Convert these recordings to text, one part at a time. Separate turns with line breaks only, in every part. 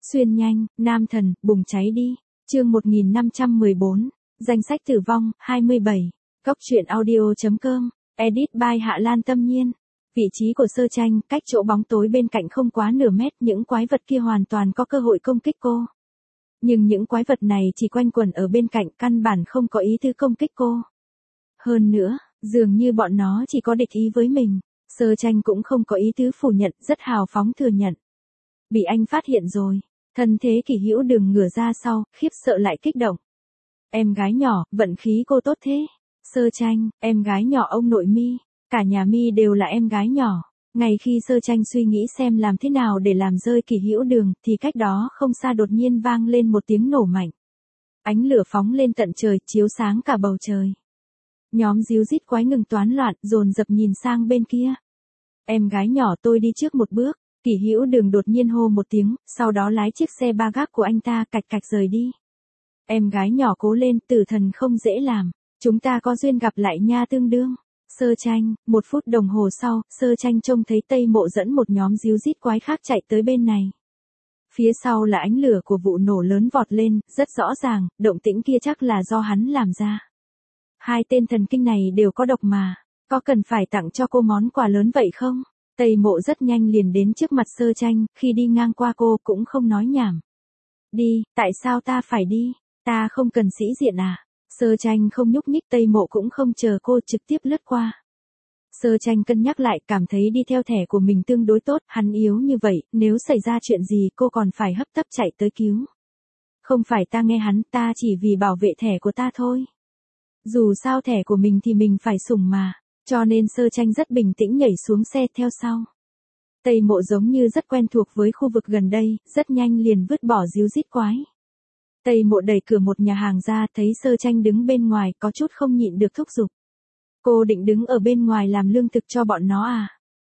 Xuyên nhanh, nam thần, bùng cháy đi. Chương 1514, danh sách tử vong, 27. Góc truyện audio.com, edit by Hạ Lan Tâm Nhiên. Vị trí của Sơ Tranh, cách chỗ bóng tối bên cạnh không quá nửa mét, những quái vật kia hoàn toàn có cơ hội công kích cô. Nhưng những quái vật này chỉ quanh quẩn ở bên cạnh, căn bản không có ý tư công kích cô. Hơn nữa, dường như bọn nó chỉ có địch ý với mình. Sơ Tranh cũng không có ý tứ phủ nhận, rất hào phóng thừa nhận. Bị anh phát hiện rồi. Thân thế Kỷ Hữu Đường ngửa ra sau, khiếp sợ lại kích động. Em gái nhỏ, vận khí cô tốt thế. Sơ Tranh, em gái nhỏ ông nội Mi, cả nhà Mi đều là em gái nhỏ. Ngay khi Sơ Tranh suy nghĩ xem làm thế nào để làm rơi Kỷ Hữu Đường, thì cách đó không xa đột nhiên vang lên một tiếng nổ mạnh. Ánh lửa phóng lên tận trời, chiếu sáng cả bầu trời. Nhóm díu dít quái ngừng toán loạn, dồn dập nhìn sang bên kia. Em gái nhỏ, tôi đi trước một bước. Kỷ Hữu Đường đột nhiên hô một tiếng, sau đó lái chiếc xe ba gác của anh ta cạch cạch rời đi. Em gái nhỏ cố lên, tử thần không dễ làm. Chúng ta có duyên gặp lại nha tương đương. Sơ Tranh, 1 phút đồng hồ sau, Sơ Tranh trông thấy Tây Mộ dẫn một nhóm díu dít quái khác chạy tới bên này. Phía sau là ánh lửa của vụ nổ lớn vọt lên, rất rõ ràng, động tĩnh kia chắc là do hắn làm ra. Hai tên thần kinh này đều có độc mà, có cần phải tặng cho cô món quà lớn vậy không? Tây Mộ rất nhanh liền đến trước mặt Sơ Tranh, khi đi ngang qua cô cũng không nói nhảm. Đi, tại sao ta phải đi? Ta không cần sĩ diện à? Sơ Tranh không nhúc nhích, Tây Mộ cũng không chờ cô, trực tiếp lướt qua. Sơ Tranh cân nhắc lại, cảm thấy đi theo thẻ của mình tương đối tốt, hắn yếu như vậy, nếu xảy ra chuyện gì cô còn phải hấp tấp chạy tới cứu. Không phải ta nghe hắn, ta chỉ vì bảo vệ thẻ của ta thôi. Dù sao thẻ của mình thì mình phải sủng mà. Cho nên Sơ Tranh rất bình tĩnh nhảy xuống xe theo sau. Tây Mộ giống như rất quen thuộc với khu vực gần đây, rất nhanh liền vứt bỏ díu dít quái. Tây Mộ đẩy cửa một nhà hàng ra, thấy Sơ Tranh đứng bên ngoài, có chút không nhịn được thúc giục. Cô định đứng ở bên ngoài làm lương thực cho bọn nó à?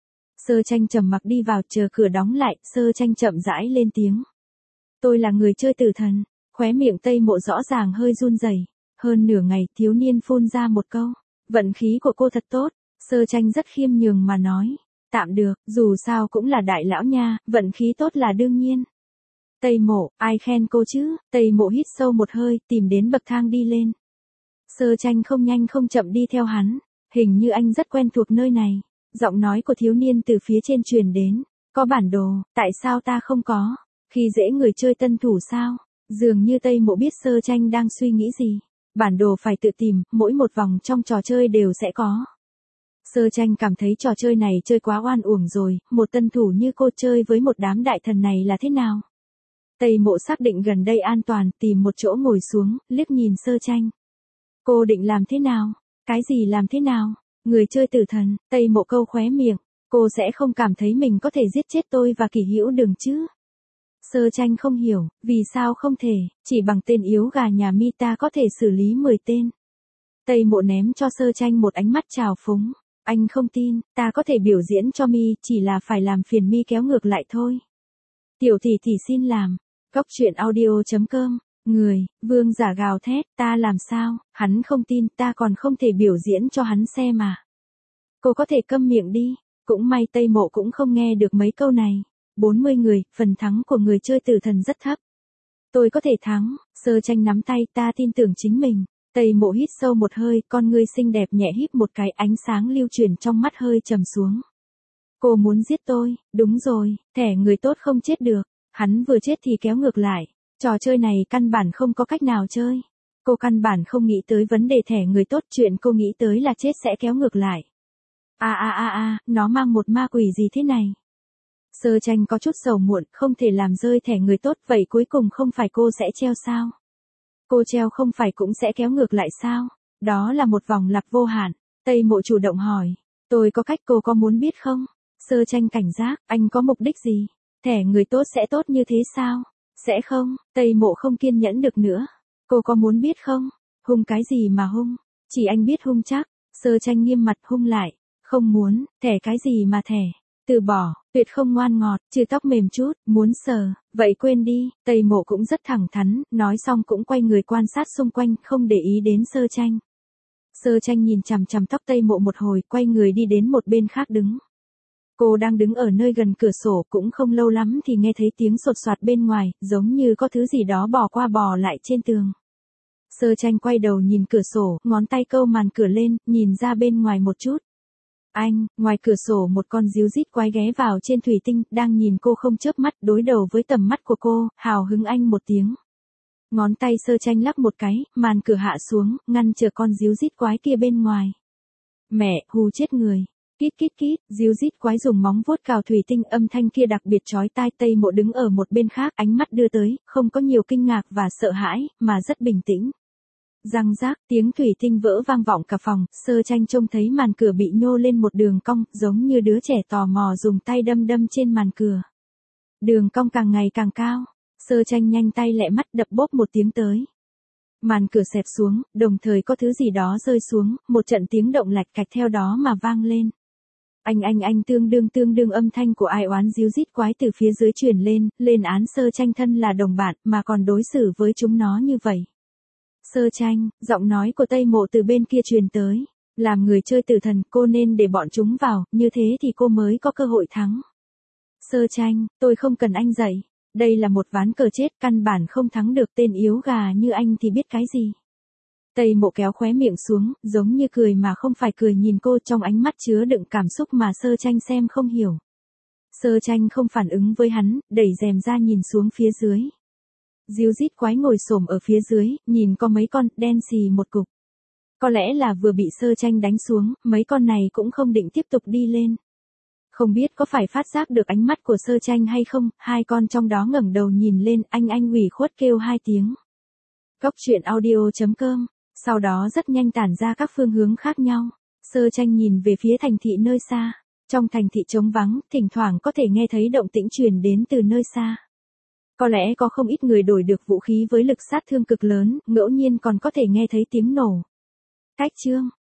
Sơ Tranh trầm mặc đi vào, chờ cửa đóng lại, Sơ Tranh chậm rãi lên tiếng. Tôi là người chơi tử thần. Khóe miệng Tây Mộ rõ ràng hơi run rẩy. Hơn nửa ngày, thiếu niên phun ra một câu. Vận khí của cô thật tốt. Sơ Tranh rất khiêm nhường mà nói. Tạm được, dù sao cũng là đại lão nha, vận khí tốt là đương nhiên. Tây Mộ, ai khen cô chứ? Tây Mộ hít sâu một hơi, tìm đến bậc thang đi lên. Sơ Tranh không nhanh không chậm đi theo hắn. Hình như anh rất quen thuộc nơi này. Giọng nói của thiếu niên từ phía trên truyền đến. Có bản đồ, tại sao ta không có? Khi dễ người chơi tân thủ sao? Dường như Tây Mộ biết Sơ Tranh đang suy nghĩ gì. Bản đồ phải tự tìm, mỗi một vòng trong trò chơi đều sẽ có. Sơ Tranh cảm thấy trò chơi này chơi quá oan uổng rồi, một tân thủ như cô chơi với một đám đại thần này là thế nào? Tây Mộ xác định gần đây an toàn, tìm một chỗ ngồi xuống, liếc nhìn Sơ Tranh. Cô định làm thế nào? Cái gì làm thế nào? Người chơi tử thần, Tây Mộ câu khóe miệng, cô sẽ không cảm thấy mình có thể giết chết tôi và Kỷ Hữu Đường chứ? Sơ Tranh không hiểu, vì sao không thể, chỉ bằng tên yếu gà nhà Mi ta có thể xử lý 10 tên. Tây Mộ ném cho Sơ Tranh một ánh mắt trào phúng. Anh không tin, ta có thể biểu diễn cho Mi, chỉ là phải làm phiền Mi kéo ngược lại thôi. Tiểu tỷ tỷ xin làm. Góc truyện audio.com, người, vương giả gào thét, ta làm sao, hắn không tin, ta còn không thể biểu diễn cho hắn xem mà. Cô có thể câm miệng đi, cũng may Tây Mộ cũng không nghe được mấy câu này. 40 người, phần thắng của người chơi tử thần rất thấp. Tôi có thể thắng. Sơ Tranh nắm tay, ta tin tưởng chính mình. Tây Mộ hít sâu một hơi, con ngươi xinh đẹp nhẹ híp một cái, ánh sáng lưu chuyển trong mắt hơi trầm xuống. Cô muốn giết tôi? Đúng rồi, thẻ người tốt không chết được. Hắn vừa chết thì kéo ngược lại. Trò chơi này căn bản không có cách nào chơi. Cô căn bản không nghĩ tới vấn đề thẻ người tốt, chuyện cô nghĩ tới là chết sẽ kéo ngược lại. Nó mang một ma quỷ gì thế này? Sơ Tranh có chút sầu muộn, không thể làm rơi thẻ người tốt, vậy cuối cùng không phải cô sẽ treo sao? Cô treo không phải cũng sẽ kéo ngược lại sao? Đó là một vòng lặp vô hạn. Tây Mộ chủ động hỏi. Tôi có cách, cô có muốn biết không? Sơ Tranh cảnh giác, anh có mục đích gì? Thẻ người tốt sẽ tốt như thế sao? Sẽ không, Tây Mộ không kiên nhẫn được nữa. Cô có muốn biết không? Hung cái gì mà hung? Chỉ anh biết hung chắc. Sơ Tranh nghiêm mặt hung lại. Không muốn, thẻ cái gì mà thẻ? Từ bỏ, tuyệt không ngoan ngọt, trừ tóc mềm chút, muốn sờ, vậy quên đi. Tây Mộ cũng rất thẳng thắn, nói xong cũng quay người quan sát xung quanh, không để ý đến Sơ Tranh. Sơ Tranh nhìn chằm chằm tóc Tây Mộ một hồi, quay người đi đến một bên khác đứng. Cô đang đứng ở nơi gần cửa sổ, cũng không lâu lắm thì nghe thấy tiếng sột soạt bên ngoài, giống như có thứ gì đó bò qua bò lại trên tường. Sơ Tranh quay đầu nhìn cửa sổ, ngón tay câu màn cửa lên, nhìn ra bên ngoài một chút. Ngoài cửa sổ một con ríu rít quái ghé vào trên thủy tinh, đang nhìn cô không chớp mắt, đối đầu với tầm mắt của cô, hào hứng anh một tiếng. Ngón tay Sơ Tranh lắc một cái, màn cửa hạ xuống, ngăn chờ con ríu rít quái kia bên ngoài. Mẹ, hù chết người. Kít kít kít, ríu rít quái dùng móng vuốt cào thủy tinh, âm thanh kia đặc biệt chói tai. Tây Mộ đứng ở một bên khác, ánh mắt đưa tới, không có nhiều kinh ngạc và sợ hãi, mà rất bình tĩnh. Răng rác, tiếng thủy tinh vỡ vang vọng cả phòng, Sơ Tranh trông thấy màn cửa bị nhô lên một đường cong, giống như đứa trẻ tò mò dùng tay đâm đâm trên màn cửa. Đường cong càng ngày càng cao, Sơ Tranh nhanh tay lẹ mắt đập bốp một tiếng tới. Màn cửa xẹp xuống, đồng thời có thứ gì đó rơi xuống, một trận tiếng động lạch cạch theo đó mà vang lên. Anh tương đương âm thanh của ai oán ríu rít quái từ phía dưới truyền lên án Sơ Tranh thân là đồng bạn mà còn đối xử với chúng nó như vậy. Sơ Tranh, giọng nói của Tây Mộ từ bên kia truyền tới. Làm người chơi tử thần, cô nên để bọn chúng vào, như thế thì cô mới có cơ hội thắng. Sơ Tranh, tôi không cần anh dạy. Đây là một ván cờ chết, căn bản không thắng được, tên yếu gà như anh thì biết cái gì. Tây Mộ kéo khóe miệng xuống, giống như cười mà không phải cười, nhìn cô, trong ánh mắt chứa đựng cảm xúc mà Sơ Tranh xem không hiểu. Sơ Tranh không phản ứng với hắn, đẩy rèm ra nhìn xuống phía dưới. Ríu rít quái ngồi xổm ở phía dưới, nhìn có mấy con, đen xì một cục. Có lẽ là vừa bị Sơ Tranh đánh xuống, mấy con này cũng không định tiếp tục đi lên. Không biết có phải phát giác được ánh mắt của Sơ Tranh hay không, hai con trong đó ngẩng đầu nhìn lên, anh ủy khuất kêu hai tiếng. Cóc truyện audio.com, sau đó rất nhanh tản ra các phương hướng khác nhau. Sơ Tranh nhìn về phía thành thị nơi xa. Trong thành thị trống vắng, thỉnh thoảng có thể nghe thấy động tĩnh truyền đến từ nơi xa. Có lẽ có không ít người đổi được vũ khí với lực sát thương cực lớn, ngẫu nhiên còn có thể nghe thấy tiếng nổ. Cách chương